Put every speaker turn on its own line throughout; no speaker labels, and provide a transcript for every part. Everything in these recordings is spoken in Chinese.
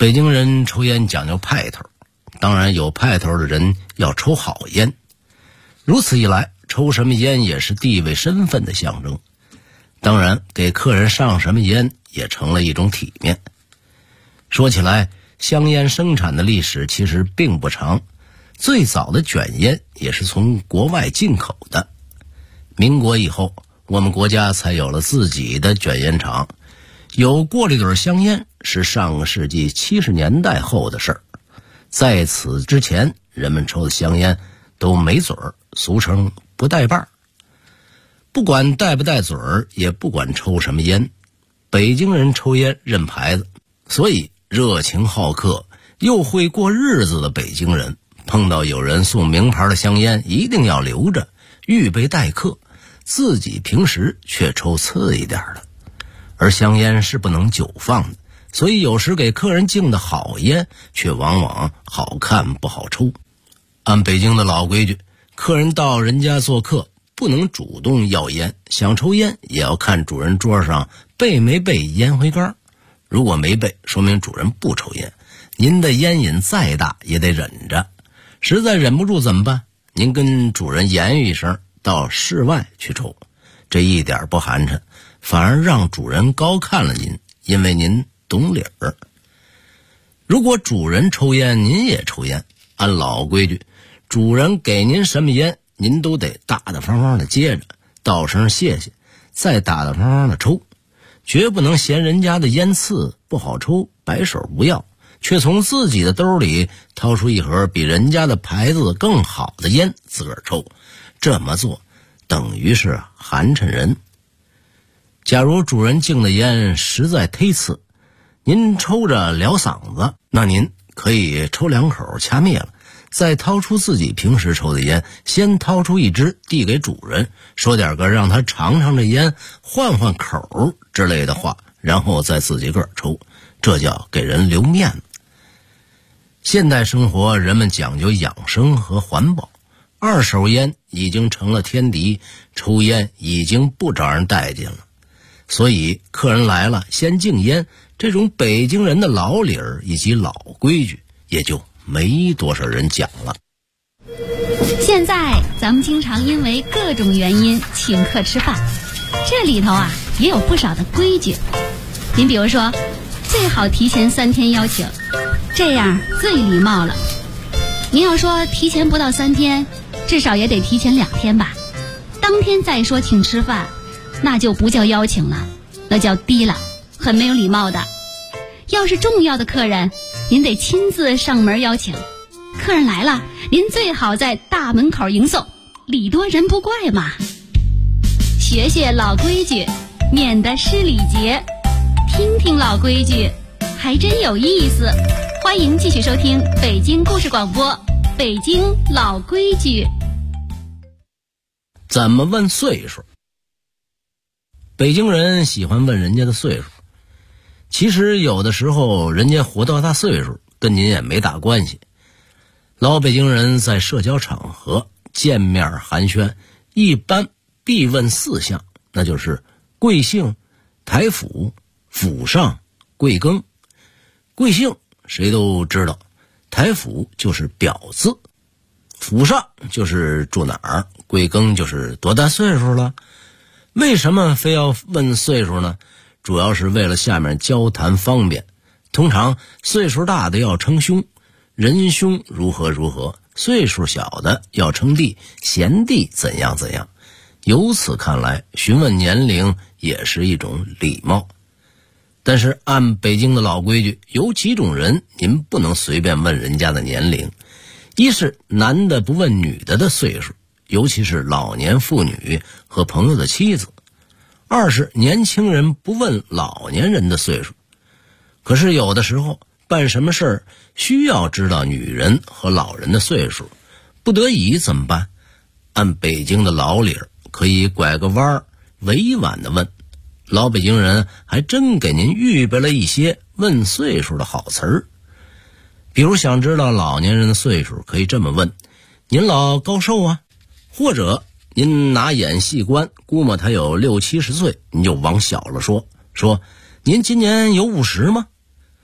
北京人抽烟讲究派头，当然有派头的人要抽好烟。如此一来，抽什么烟也是地位身份的象征。当然，给客人上什么烟也成了一种体面。说起来，香烟生产的历史其实并不长，最早的卷烟也是从国外进口的。民国以后，我们国家才有了自己的卷烟厂。有过滤嘴香烟是上个世纪70年代后的事儿，在此之前，人们抽的香烟都没嘴儿，俗称不带把儿。不管带不带嘴儿，也不管抽什么烟，北京人抽烟认牌子，所以热情好客又会过日子的北京人，碰到有人送名牌的香烟，一定要留着，预备待客，自己平时却抽次一点的。而香烟是不能久放的，所以有时给客人敬的好烟，却往往好看不好抽。按北京的老规矩，客人到人家做客，不能主动要烟，想抽烟也要看主人桌上备没备烟灰缸。如果没备，说明主人不抽烟，您的烟瘾再大也得忍着。实在忍不住怎么办？您跟主人言语一声，到室外去抽，这一点不寒碜，反而让主人高看了您，因为您懂理儿。如果主人抽烟，您也抽烟，按老规矩，主人给您什么烟，您都得大大方方的接着，道声谢谢，再大大方方的抽，绝不能嫌人家的烟刺不好抽，摆手不要，却从自己的兜里掏出一盒比人家的牌子更好的烟自个儿抽。这么做等于是寒碜人。假如主人敬的烟实在忒次，您抽着撩嗓子，那您可以抽2口掐灭了，再掏出自己平时抽的烟，先掏出一支递给主人，说点个让他尝尝这烟换换口之类的话，然后再自己个儿抽，这叫给人留面子。现代生活人们讲究养生和环保，二手烟已经成了天敌，抽烟已经不招人待见了。所以客人来了先敬烟，这种北京人的老理儿以及老规矩也就没多少人讲了。
现在咱们经常因为各种原因请客吃饭，这里头也有不少的规矩。您比如说，最好提前3天邀请，这样最礼貌了。您要说提前不到3天，至少也得提前2天吧。当天再说请吃饭，那就不叫邀请了，那叫低了，很没有礼貌的。要是重要的客人，您得亲自上门邀请。客人来了，您最好在大门口迎送，礼多人不怪嘛。学学老规矩，免得失礼节。听听老规矩，还真有意思。欢迎继续收听北京故事广播，北京老规矩。
怎么问岁数？北京人喜欢问人家的岁数，其实有的时候人家活多大岁数跟您也没大关系。老北京人在社交场合见面寒暄，一般必问4项，那就是贵姓、台府、府上、贵庚。贵姓谁都知道，台府就是表字，府上就是住哪儿，贵庚就是多大岁数了。为什么非要问岁数呢？主要是为了下面交谈方便。通常岁数大的要称兄，仁兄如何如何，岁数小的要称弟，贤弟怎样怎样。由此看来，询问年龄也是一种礼貌。但是按北京的老规矩，有几种人您不能随便问人家的年龄。一是男的不问女的岁数，尤其是老年妇女和朋友的妻子。二是年轻人不问老年人的岁数。可是有的时候办什么事儿需要知道女人和老人的岁数，不得已怎么办？按北京的老理儿，可以拐个弯儿，委婉的问。老北京人还真给您预备了一些问岁数的好词儿。比如想知道老年人的岁数，可以这么问：您老高寿啊？或者您拿眼细观，估摸他有60、70岁，您就往小了说您今年有50吗？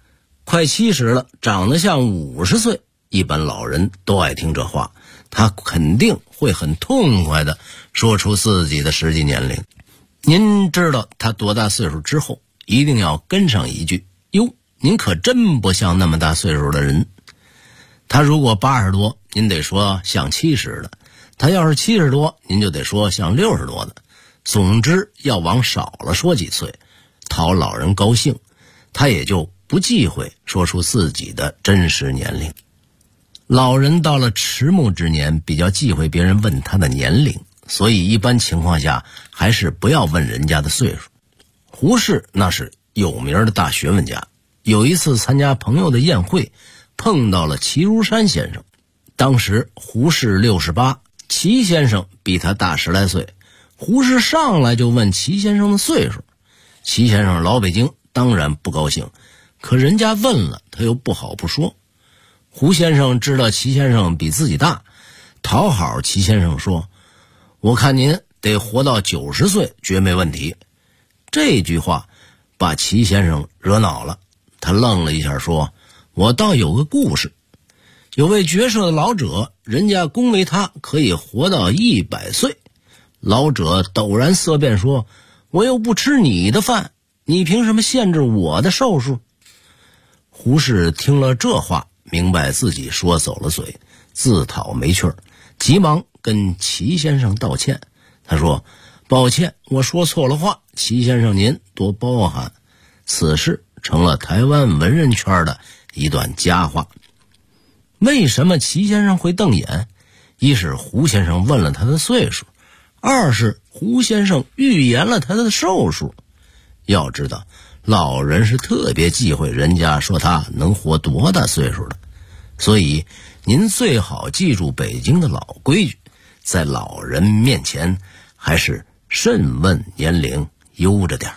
快70了，长得像50岁，一般老人都爱听这话，他肯定会很痛快地说出自己的实际年龄。您知道他多大岁数之后，一定要跟上一句：哟，您可真不像那么大岁数的人。他如果80多，您得说像70的；他要是70多，您就得说像60多的。总之要往少了说几岁，讨老人高兴，他也就不忌讳说出自己的真实年龄。老人到了迟暮之年，比较忌讳别人问他的年龄，所以一般情况下还是不要问人家的岁数。胡适那是有名的大学问家，有一次参加朋友的宴会，碰到了齐如山先生。当时胡适68，齐先生比他大10来岁。胡适上来就问齐先生的岁数，齐先生老北京当然不高兴，可人家问了他又不好不说。胡先生知道齐先生比自己大，讨好齐先生说：我看您得活到90岁绝没问题。这句话把齐先生惹恼了，他愣了一下说：我倒有个故事。有位绝色的老者，人家恭维他可以活到100岁。老者陡然色变说：我又不吃你的饭，你凭什么限制我的寿数？胡适听了这话，明白自己说走了嘴，自讨没趣儿，急忙跟齐先生道歉。他说：抱歉，我说错了话，齐先生您多包涵。此事成了台湾文人圈的一段佳话。为什么齐先生会瞪眼？一是胡先生问了他的岁数，二是胡先生预言了他的寿数。要知道，老人是特别忌讳人家说他能活多大岁数的，所以您最好记住北京的老规矩，在老人面前还是慎问年龄，悠着点。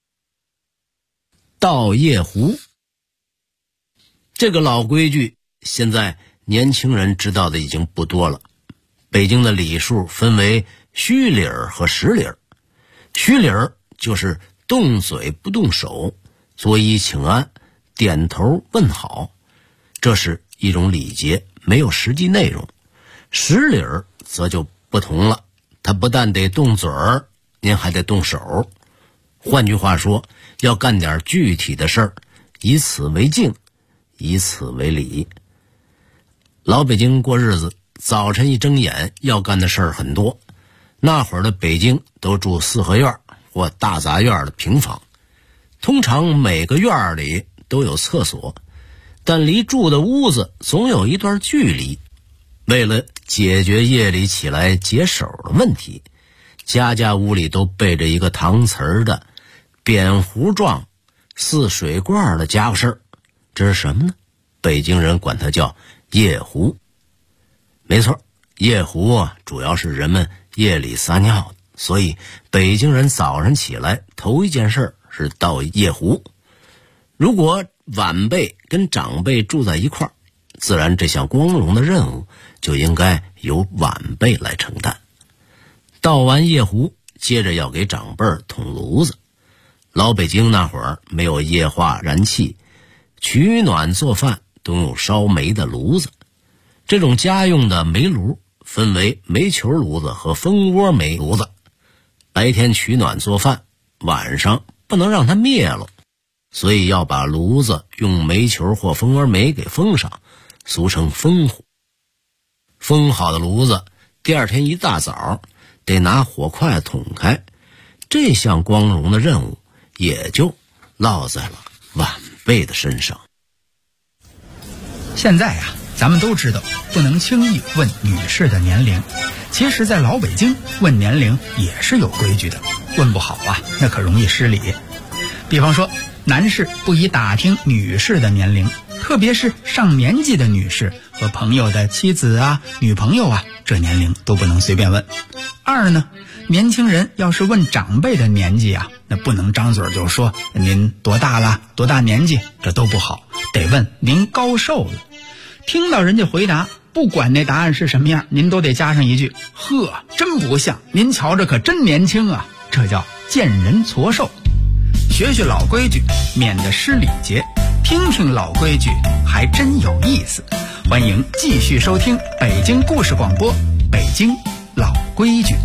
到夜壶，这个老规矩现在年轻人知道的已经不多了。北京的礼数分为虚礼儿和实礼儿。虚礼儿就是动嘴不动手，作揖请安，点头问好，这是一种礼节，没有实际内容。实礼儿则就不同了，他不但得动嘴儿，您还得动手。换句话说，要干点具体的事儿，以此为敬，以此为礼。老北京过日子，早晨一睁眼要干的事儿很多。那会儿的北京都住四合院或大杂院的平房，通常每个院里都有厕所，但离住的屋子总有一段距离。为了解决夜里起来解手的问题，家家屋里都备着一个搪瓷的扁壶状似水罐的家伙事儿。这是什么呢？北京人管它叫夜壶。没错，夜壶啊，主要是人们夜里撒尿的，所以北京人早上起来头一件事是倒夜壶。如果晚辈跟长辈住在一块儿，自然这项光荣的任务就应该由晚辈来承担。倒完夜壶，接着要给长辈捅炉子。老北京那会儿没有液化燃气，取暖做饭都用烧煤的炉子。这种家用的煤炉分为煤球炉子和蜂窝煤炉子，白天取暖做饭，晚上不能让它灭了，所以要把炉子用煤球或蜂窝煤给封上，俗称封火。封好的炉子，第二天一大早得拿火筷捅开，这项光荣的任务也就落在了晚辈的身上。
现在啊，咱们都知道不能轻易问女士的年龄，其实在老北京问年龄也是有规矩的，问不好啊，那可容易失礼。比方说，男士不宜打听女士的年龄，特别是上年纪的女士和朋友的妻子啊、女朋友啊，这年龄都不能随便问。二呢，年轻人要是问长辈的年纪啊，那不能张嘴就说您多大了、多大年纪，这都不好，得问您高寿了。听到人家回答，不管那答案是什么样，您都得加上一句：呵，真不像，您瞧着可真年轻啊。这叫见人矬寿。学学老规矩，免得失礼节， 听听老规矩还真有意思。欢迎继续收听北京故事广播，北京老规矩。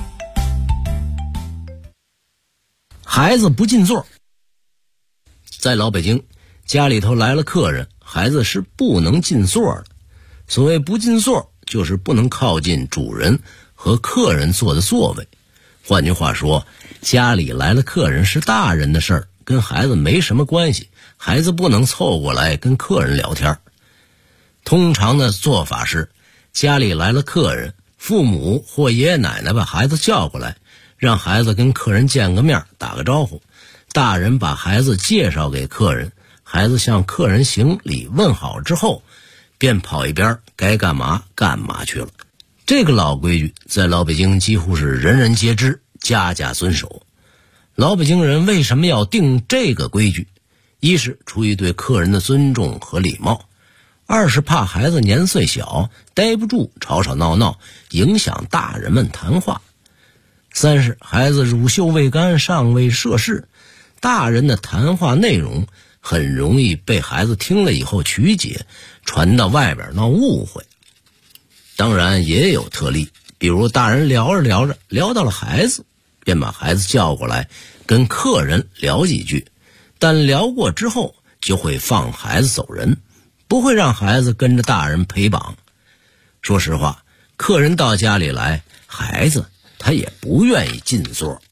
孩子不进座。在老北京，家里头来了客人，孩子是不能进座的。所谓不进座，就是不能靠近主人和客人坐的座位。换句话说，家里来了客人是大人的事儿，跟孩子没什么关系，孩子不能凑过来跟客人聊天。通常的做法是，家里来了客人，父母或爷爷奶奶把孩子叫过来，让孩子跟客人见个面，打个招呼。大人把孩子介绍给客人，孩子向客人行礼问好之后，便跑一边，该干嘛干嘛去了。这个老规矩在老北京几乎是人人皆知，家家遵守。老北京人为什么要定这个规矩？一是出于对客人的尊重和礼貌，二是怕孩子年岁小，待不住，吵吵闹闹，影响大人们谈话。三是孩子乳臭未干，尚未涉世，大人的谈话内容很容易被孩子听了以后曲解，传到外边闹误会。当然也有特例，比如大人聊着聊着聊到了孩子，便把孩子叫过来跟客人聊几句，但聊过之后就会放孩子走人，不会让孩子跟着大人陪绑。说实话，客人到家里来，孩子他也不愿意进座。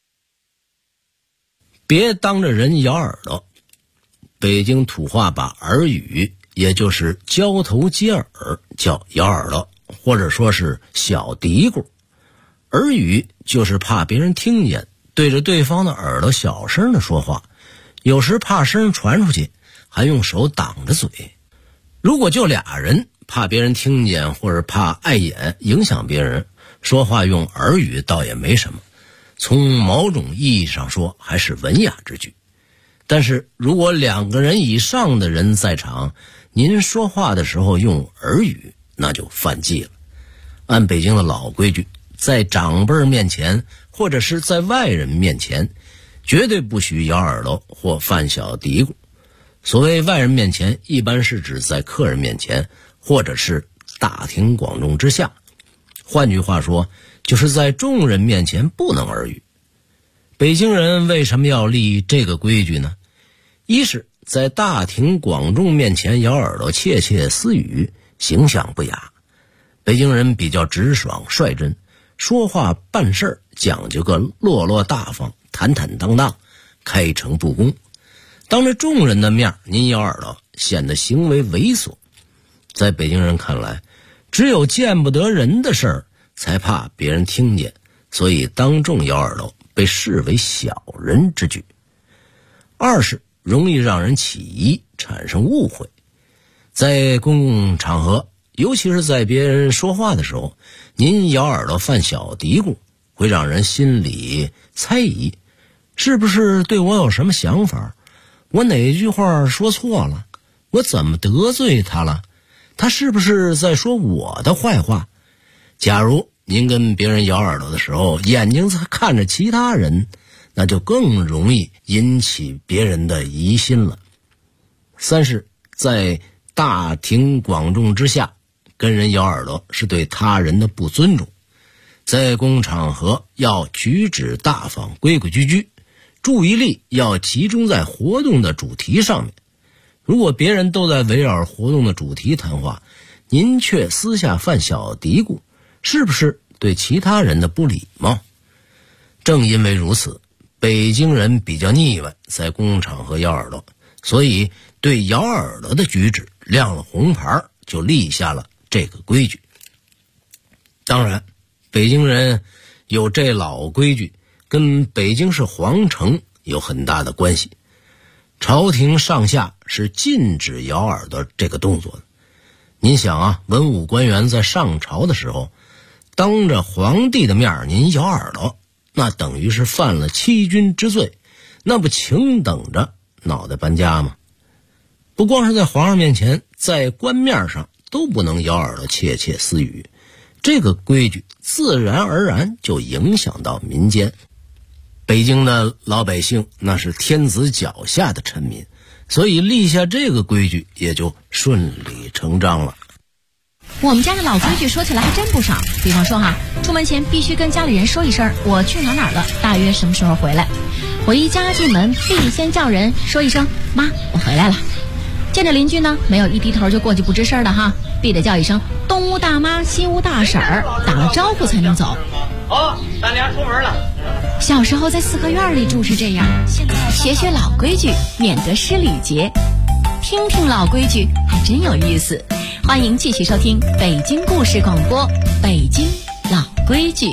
别当着人咬耳朵。北京土话把耳语，也就是交头接耳，叫咬耳朵，或者说是小嘀咕。耳语就是怕别人听见，对着对方的耳朵小声的说话，有时怕声传出去，还用手挡着嘴。如果就俩人，怕别人听见或者怕碍眼影响别人，说话用耳语倒也没什么，从某种意义上说还是文雅之举。但是如果2个人以上的人在场，您说话的时候用耳语，那就犯忌了。按北京的老规矩，在长辈面前或者是在外人面前，绝对不许咬耳朵或犯小嘀咕。所谓外人面前，一般是指在客人面前，或者是大庭广众之下。换句话说，就是在众人面前不能耳语。北京人为什么要立这个规矩呢？一是在大庭广众面前咬耳朵窃窃私语，形象不雅。北京人比较直爽率真，说话办事讲究个落落大方，坦坦荡荡，开诚布公。当着众人的面您咬耳朵，显得行为猥琐。在北京人看来，只有见不得人的事儿才怕别人听见，所以当众咬耳朵被视为小人之举。二是容易让人起疑，产生误会。在公共场合，尤其是在别人说话的时候，您咬耳朵犯小嘀咕，会让人心里猜疑，是不是对我有什么想法？我哪句话说错了？我怎么得罪他了？他是不是在说我的坏话？假如您跟别人咬耳朵的时候，眼睛在看着其他人，那就更容易引起别人的疑心了。三是在大庭广众之下跟人咬耳朵，是对他人的不尊重。在公共场合要举止大方，规规矩矩，注意力要集中在活动的主题上面。如果别人都在围绕活动的主题谈话，您却私下犯小嘀咕，是不是对其他人的不礼貌？正因为如此，北京人比较腻歪在公共场合咬耳朵，所以对咬耳朵的举止亮了红牌，就立下了这个规矩。当然，北京人有这老规矩，跟北京市皇城有很大的关系。朝廷上下是禁止咬耳朵这个动作的。您想啊，文武官员在上朝的时候，当着皇帝的面您咬耳朵，那等于是犯了欺君之罪，那不请等着脑袋搬家吗？不光是在皇上面前，在官面上都不能咬耳朵窃窃私语。这个规矩自然而然就影响到民间。北京的老百姓那是天子脚下的臣民， 所以立下这个规矩也就顺理成章了。
我们家的老规矩说起来还真不少，比方说出门前必须跟家里人说一声我去哪儿了，大约什么时候回来。回家进门必先叫人说一声妈，我回来了。见着邻居呢，没有一低头就过去不吱声的必得叫一声东屋大妈西屋大婶儿，打了招呼才能走。
好，咱俩出门了。
小时候在四合院里住是这样，现在学老规矩，免得失礼节。听听老规矩还真有意思。欢迎继续收听北京故事广播，北京老规矩。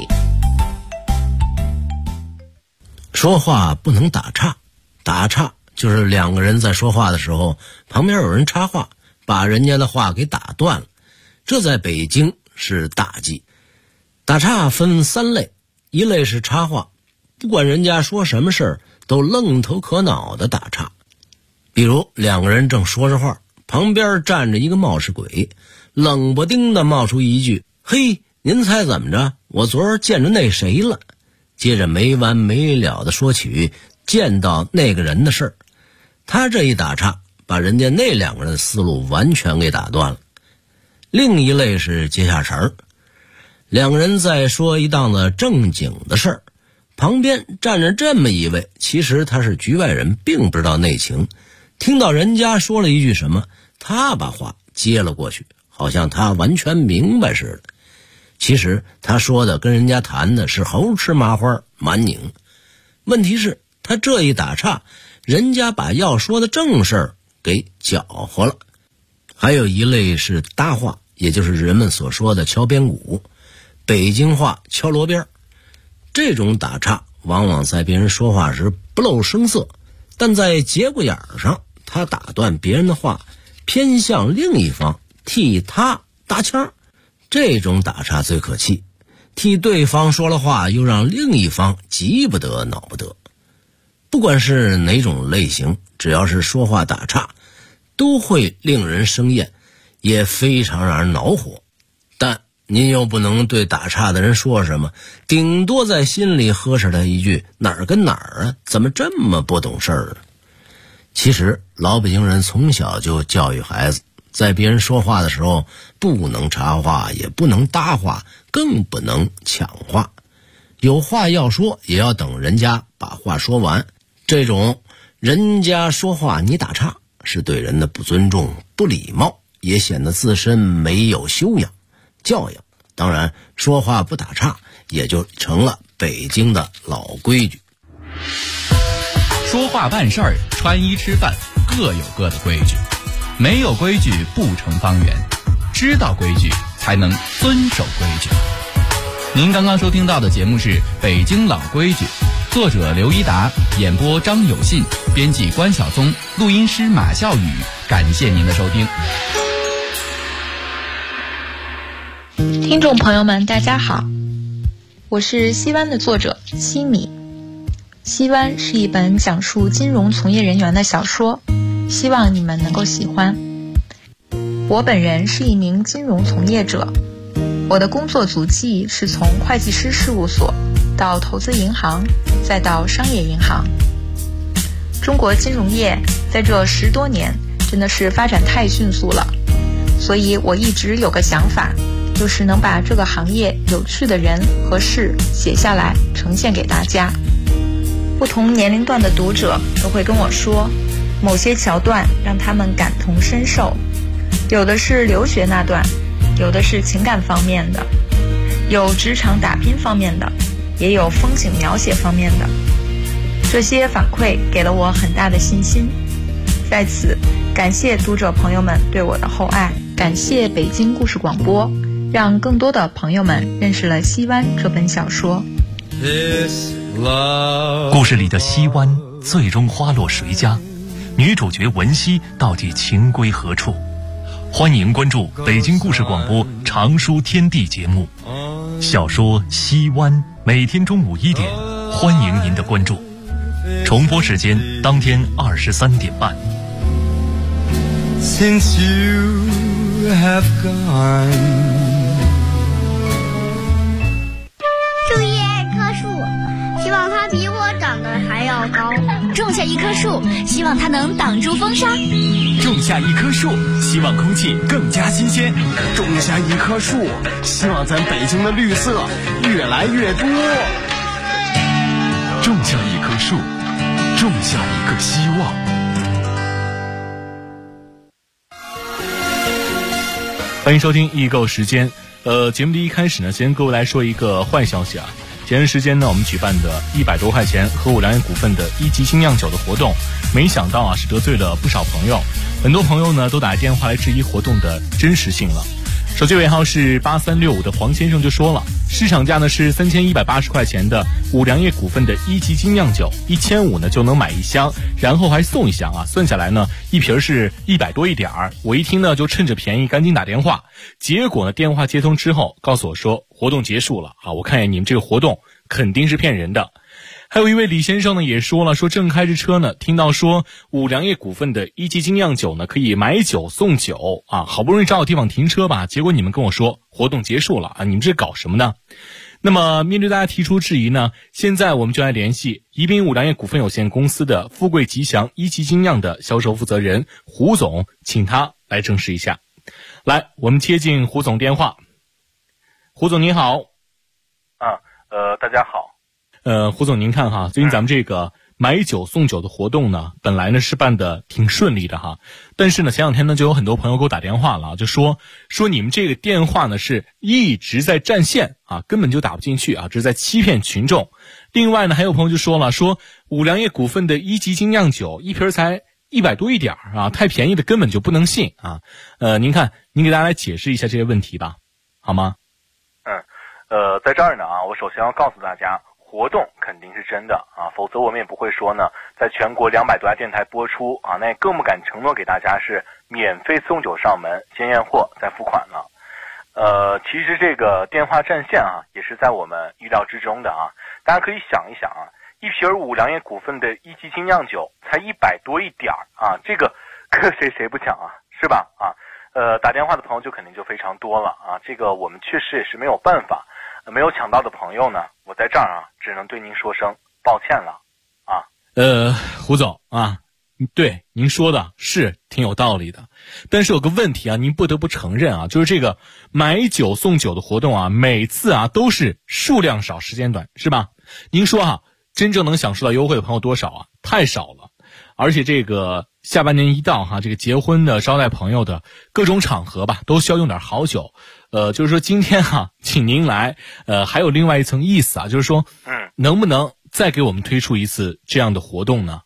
说话不能打岔，打岔就是两个人在说话的时候，旁边有人插话，把人家的话给打断了，这在北京是大忌。打岔分3类，一类是插话，不管人家说什么事儿都愣头可脑的打岔。比如两个人正说着话，旁边站着一个冒失鬼，冷不丁的冒出一句，嘿，您猜怎么着，我昨儿见着那谁了。接着没完没了的说起见到那个人的事儿。他这一打岔，把人家那两个人的思路完全给打断了。另一类是接下茬儿，两个人在说一档子正经的事儿，旁边站着这么一位，其实他是局外人，并不知道内情，听到人家说了一句什么，他把话接了过去，好像他完全明白似的。其实他说的跟人家谈的是猴吃麻花蛮拧。问题是他这一打岔，人家把要说的正事儿给搅和了。还有一类是搭话，也就是人们所说的敲边鼓，北京话敲锣边。这种打岔往往在别人说话时不露声色，但在节骨眼上他打断别人的话，偏向另一方，替他搭腔。这种打岔最可气，替对方说了话，又让另一方急不得恼不得。不管是哪种类型，只要是说话打岔，都会令人生厌，也非常让人恼火。但您又不能对打岔的人说什么，顶多在心里呵斥他一句，哪儿跟哪儿啊，怎么这么不懂事儿呢？其实老北京人从小就教育孩子，在别人说话的时候不能插话，也不能搭话，更不能抢话。有话要说，也要等人家把话说完。这种人家说话你打岔，是对人的不尊重、不礼貌，也显得自身没有修养、教养。当然，说话不打岔也就成了北京的老规矩。
说话办事儿、穿衣吃饭各有各的规矩，没有规矩不成方圆，知道规矩才能遵守规矩。您刚刚收听到的节目是《北京老规矩》，作者刘一达，演播张有信，编辑关晓松，录音师马笑宇。感谢您的收听。
听众朋友们，大家好，我是西湾的作者西米。西湾是一本讲述金融从业人员的小说，希望你们能够喜欢。我本人是一名金融从业者，我的工作足迹是从会计师事务所到投资银行，再到商业银行。中国金融业在这10多年真的是发展太迅速了，所以我一直有个想法，就是能把这个行业有趣的人和事写下来呈现给大家。不同年龄段的读者都会跟我说，某些桥段让他们感同身受，有的是留学那段，有的是情感方面的，有职场打拼方面的，也有风景描写方面的。这些反馈给了我很大的信心，在此感谢读者朋友们对我的厚爱，感谢北京故事广播，让更多的朋友们认识了西湾这本小说。
故事里的西湾最终花落谁家？女主角文熙到底情归何处？欢迎关注北京故事广播长书天地节目小说《西湾》，每天中午1点，欢迎您的关注。重播时间当天23点半。
Since you have gone，
树叶棵树，希望它比我长得还要高。
种下一棵树，希望它能挡住风沙；
种下一棵树，希望空气更加新鲜；
种下一棵树，希望咱北京的绿色越来越多；
种下一棵树，种下一个希望。
欢迎收听易购时间。节目的一开始呢，先跟各位来说一个坏消息啊。前段时间呢，我们举办的100多块钱和五粮液股份的1级精酿酒的活动，没想到啊是得罪了不少朋友，很多朋友呢都打电话来质疑活动的真实性了。手机尾号是8365的黄先生就说了，市场价呢是3180块钱的五粮液股份的1级精酿酒，1500呢就能买一箱，然后还送一箱啊，算下来呢一瓶是100多一点儿。我一听呢就趁着便宜赶紧打电话，结果呢电话接通之后告诉我说活动结束了啊，我看见你们这个活动肯定是骗人的。还有一位李先生呢也说了，说正开着车呢，听到说五粮液股份的1级精酿酒呢可以买酒送酒啊，好不容易找到地方停车吧，结果你们跟我说活动结束了啊，你们这搞什么呢？那么面对大家提出质疑呢，现在我们就来联系宜宾五粮液股份有限公司的富贵吉祥1级精酿的销售负责人胡总，请他来证实一下。来，我们接进胡总电话。胡总您好。
大家好。
胡总您看哈，最近咱们这个买酒送酒的活动呢，本来呢是办的挺顺利的哈，但是呢前两天呢就有很多朋友给我打电话了，就说你们这个电话呢是一直在占线啊，根本就打不进去啊，这是在欺骗群众。另外呢还有朋友就说了，说五粮液股份的1级精酿酒一瓶才100多一点啊，太便宜的根本就不能信啊。您看您给大家来解释一下这些问题吧，好吗？
在这儿呢啊，我首先要告诉大家，活动肯定是真的啊，否则我们也不会说呢，在全国200多家电台播出啊，那也更不敢承诺给大家是免费送酒上门，先验货再付款了。其实这个电话占线啊，也是在我们预料之中的啊。大家可以想一想啊，一瓶五粮液股份的1级精酿酒才100多一点啊，这个搁谁不抢啊，是吧？啊，打电话的朋友就肯定就非常多了啊，这个我们确实也是没有办法。没有抢到的朋友呢，我在这儿啊，只能对您说声抱歉了啊。
胡总啊，对您说的是挺有道理的，但是有个问题啊，您不得不承认啊，就是这个买酒送酒的活动啊，每次啊都是数量少时间短，是吧？您说啊，真正能享受到优惠的朋友多少啊？太少了。而且这个下半年一到哈，这个结婚的、招待朋友的各种场合吧，都需要用点好酒。就是说今天哈，请您来，还有另外一层意思啊，就是说，能不能再给我们推出一次这样的活动呢？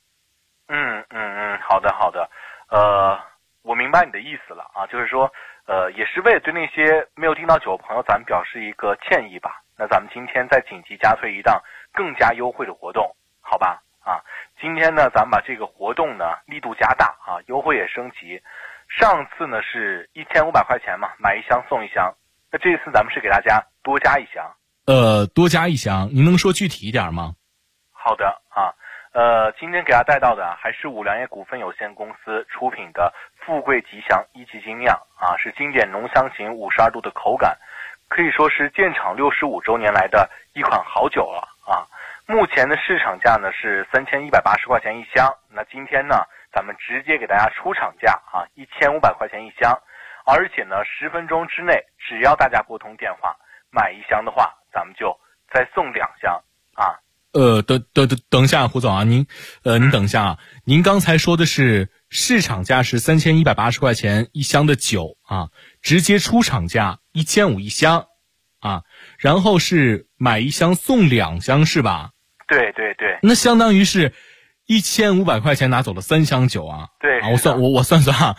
好的，我明白你的意思了啊，就是说，也是为了对那些没有订到酒的朋友，咱们表示一个歉意吧。那咱们今天再紧急加推一档更加优惠的活动，好吧？啊，今天呢，咱们把这个活动呢力度加大啊，优惠也升级。上次呢是1500块钱嘛，买一箱送一箱。那这次咱们是给大家多加一箱。
多加一箱，您能说具体一点吗？
好的啊，今天给大家带到的还是五粮液股份有限公司出品的富贵吉祥1级精酿啊，是经典浓香型52度的口感，可以说是建厂65周年来的一款好酒了啊。目前的市场价呢是3180块钱一箱，那今天呢咱们直接给大家出厂价啊，1500块钱一箱，而且呢10分钟之内，只要大家拨通电话买一箱的话，咱们就再送2箱啊。
等一下，胡总啊，您等一下啊，您刚才说的是市场价是3180块钱一箱的酒啊，直接出厂价1500一箱啊，然后是买一箱送2箱是吧？
对，
那相当于是1500块钱拿走了3箱酒啊。
对
啊，我算啊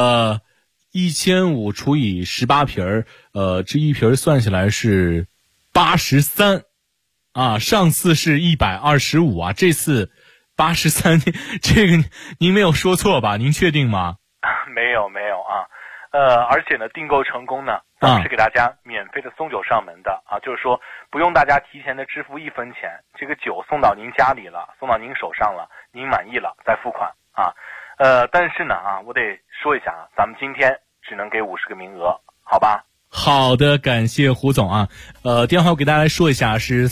，1500除以18瓶这一瓶算下来是83啊，上次是125啊，这次83，这个您没有说错吧？您确定吗？
没有啊，而且呢，订购成功呢，咱们是给大家免费的送酒上门的啊，就是说不用大家提前的支付1分钱，这个酒送到您家里了，送到您手上了，您满意了再付款啊。但是呢啊，我得说一下啊，咱们今天只能给50个名额，好吧？
好的，感谢胡总啊。电话我给大家来说一下，是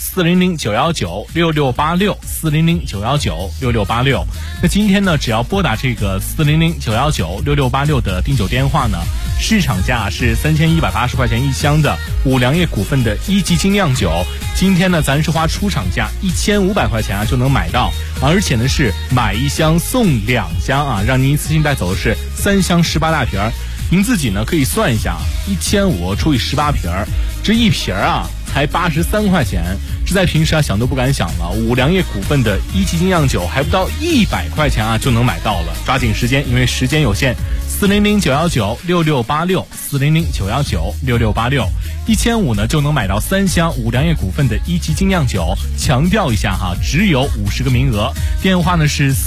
400-919-6686，400-919-6686。那今天呢，只要拨打这个400-919-6686的订酒电话呢，市场价是3180块钱一箱的五粮液股份的一级精酿酒，今天呢咱是花出厂价1500块钱啊就能买到，而且呢是买一箱送2箱啊，让您一次性带走的是3箱18大瓶儿。您自己呢可以算一下，1500除以18瓶儿，这一瓶儿啊才83块钱，这在平时啊想都不敢想了。五粮液股份的一级精酿酒还不到100块钱啊就能买到了，抓紧时间，因为时间有限。400-919-6686，400-919-6686，1500呢就能买到3箱五粮液股份的一级精酿酒。强调一下哈，只有50个名额。电话呢是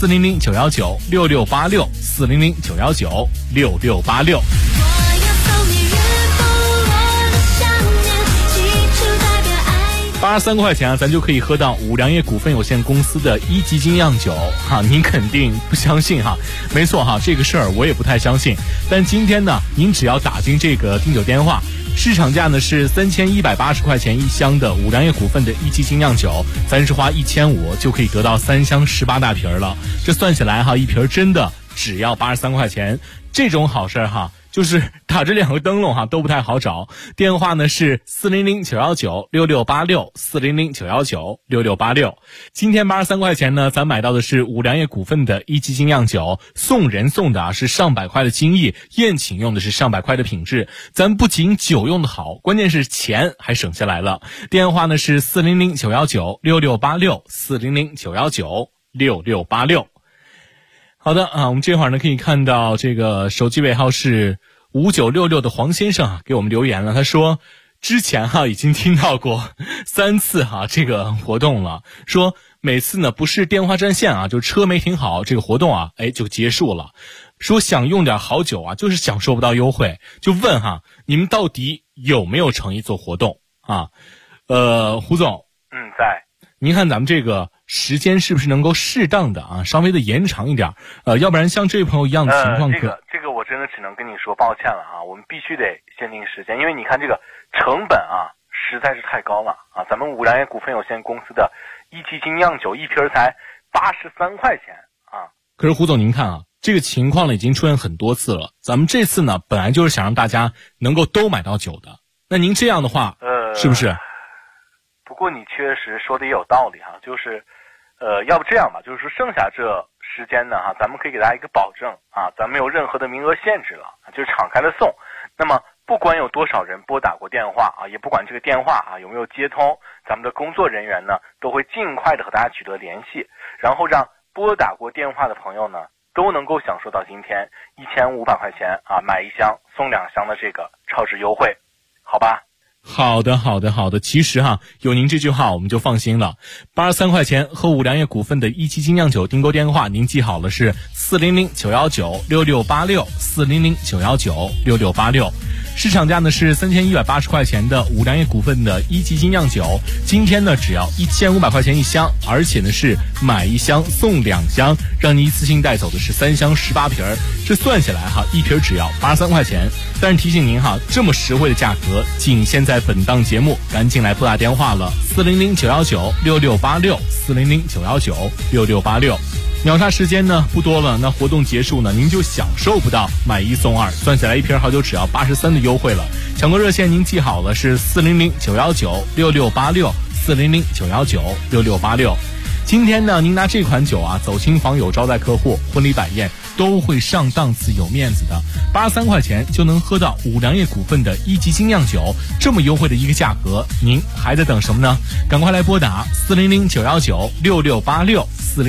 400-919-6686，400-919-6686。83块钱啊，咱就可以喝到五粮液股份有限公司的一级精酿酒哈，您肯定不相信哈？没错哈，这个事儿我也不太相信。但今天呢，您只要打进这个订酒电话，市场价呢是3180块钱一箱的五粮液股份的一级精酿酒，咱是花1500就可以得到3箱18大瓶了。这算起来哈，一瓶真的只要83块钱，这种好事哈。就是打这2个灯笼哈都不太好找，电话呢是400-919-6686，400-919-6686。今天83块钱呢，咱买到的是五粮液股份的一级精酿酒，送人送的是上百块的精益，宴请用的是上百块的品质。咱不仅酒用的好，关键是钱还省下来了。电话呢是400-919-6686，400-919-6686。好的啊，我们这会儿呢可以看到这个手机尾号是5966的黄先生啊给我们留言了，他说之前已经听到过3次这个活动了，说每次呢不是电话占线啊，就车没停好，这个活动就结束了。说想用点好酒啊，就是享受不到优惠，就问你们到底有没有诚意做活动啊？胡总，
在。
您看咱们这个时间是不是能够适当的稍微的延长一点？要不然像这位朋友一样的情况
这个我真的只能跟你说抱歉了我们必须得限定时间，因为你看这个成本实在是太高了咱们五粮液股份有限公司的一级精酿酒一瓶才83块钱
可是胡总您看这个情况呢已经出现很多次了，咱们这次呢本来就是想让大家能够都买到酒的，那您这样的话是不是？
不过你确实说的也有道理就是要不这样吧，就是说剩下这时间呢咱们可以给大家一个保证咱们没有任何的名额限制了，就是敞开了送。那么不管有多少人拨打过电话也不管这个电话有没有接通，咱们的工作人员呢都会尽快的和大家取得联系，然后让拨打过电话的朋友呢都能够享受到今天1500块钱买1箱送2箱的这个超值优惠，好吧？
好的，其实有您这句话我们就放心了。83块钱和五粮液股份的一级精酿酒订购电话您记好了，是400-919-6686，400-919-6686。市场价呢是3180块钱的五粮液股份的一级精酿酒，今天呢只要1500块钱一箱，而且呢是买1箱送2箱，让你一次性带走的是3箱18瓶，这算下来一瓶只要83块钱。但是提醒您这么实惠的价格仅限在本档节目，赶紧来拨打电话了，400-919-6686，400-919-6686。秒杀时间呢不多了，那活动结束呢您就享受不到买1送2，算下来一瓶好酒只要83的优惠了。抢购热线您记好了，是400-919-6686，400-919-6686。今天呢您拿这款酒走亲访友、招待客户、婚礼摆宴都会上档次有面子的，83块钱就能喝到五粮液股份的一级精酿酒，这么优惠的一个价格，您还在等什么呢？赶快来拨打400-919-6686。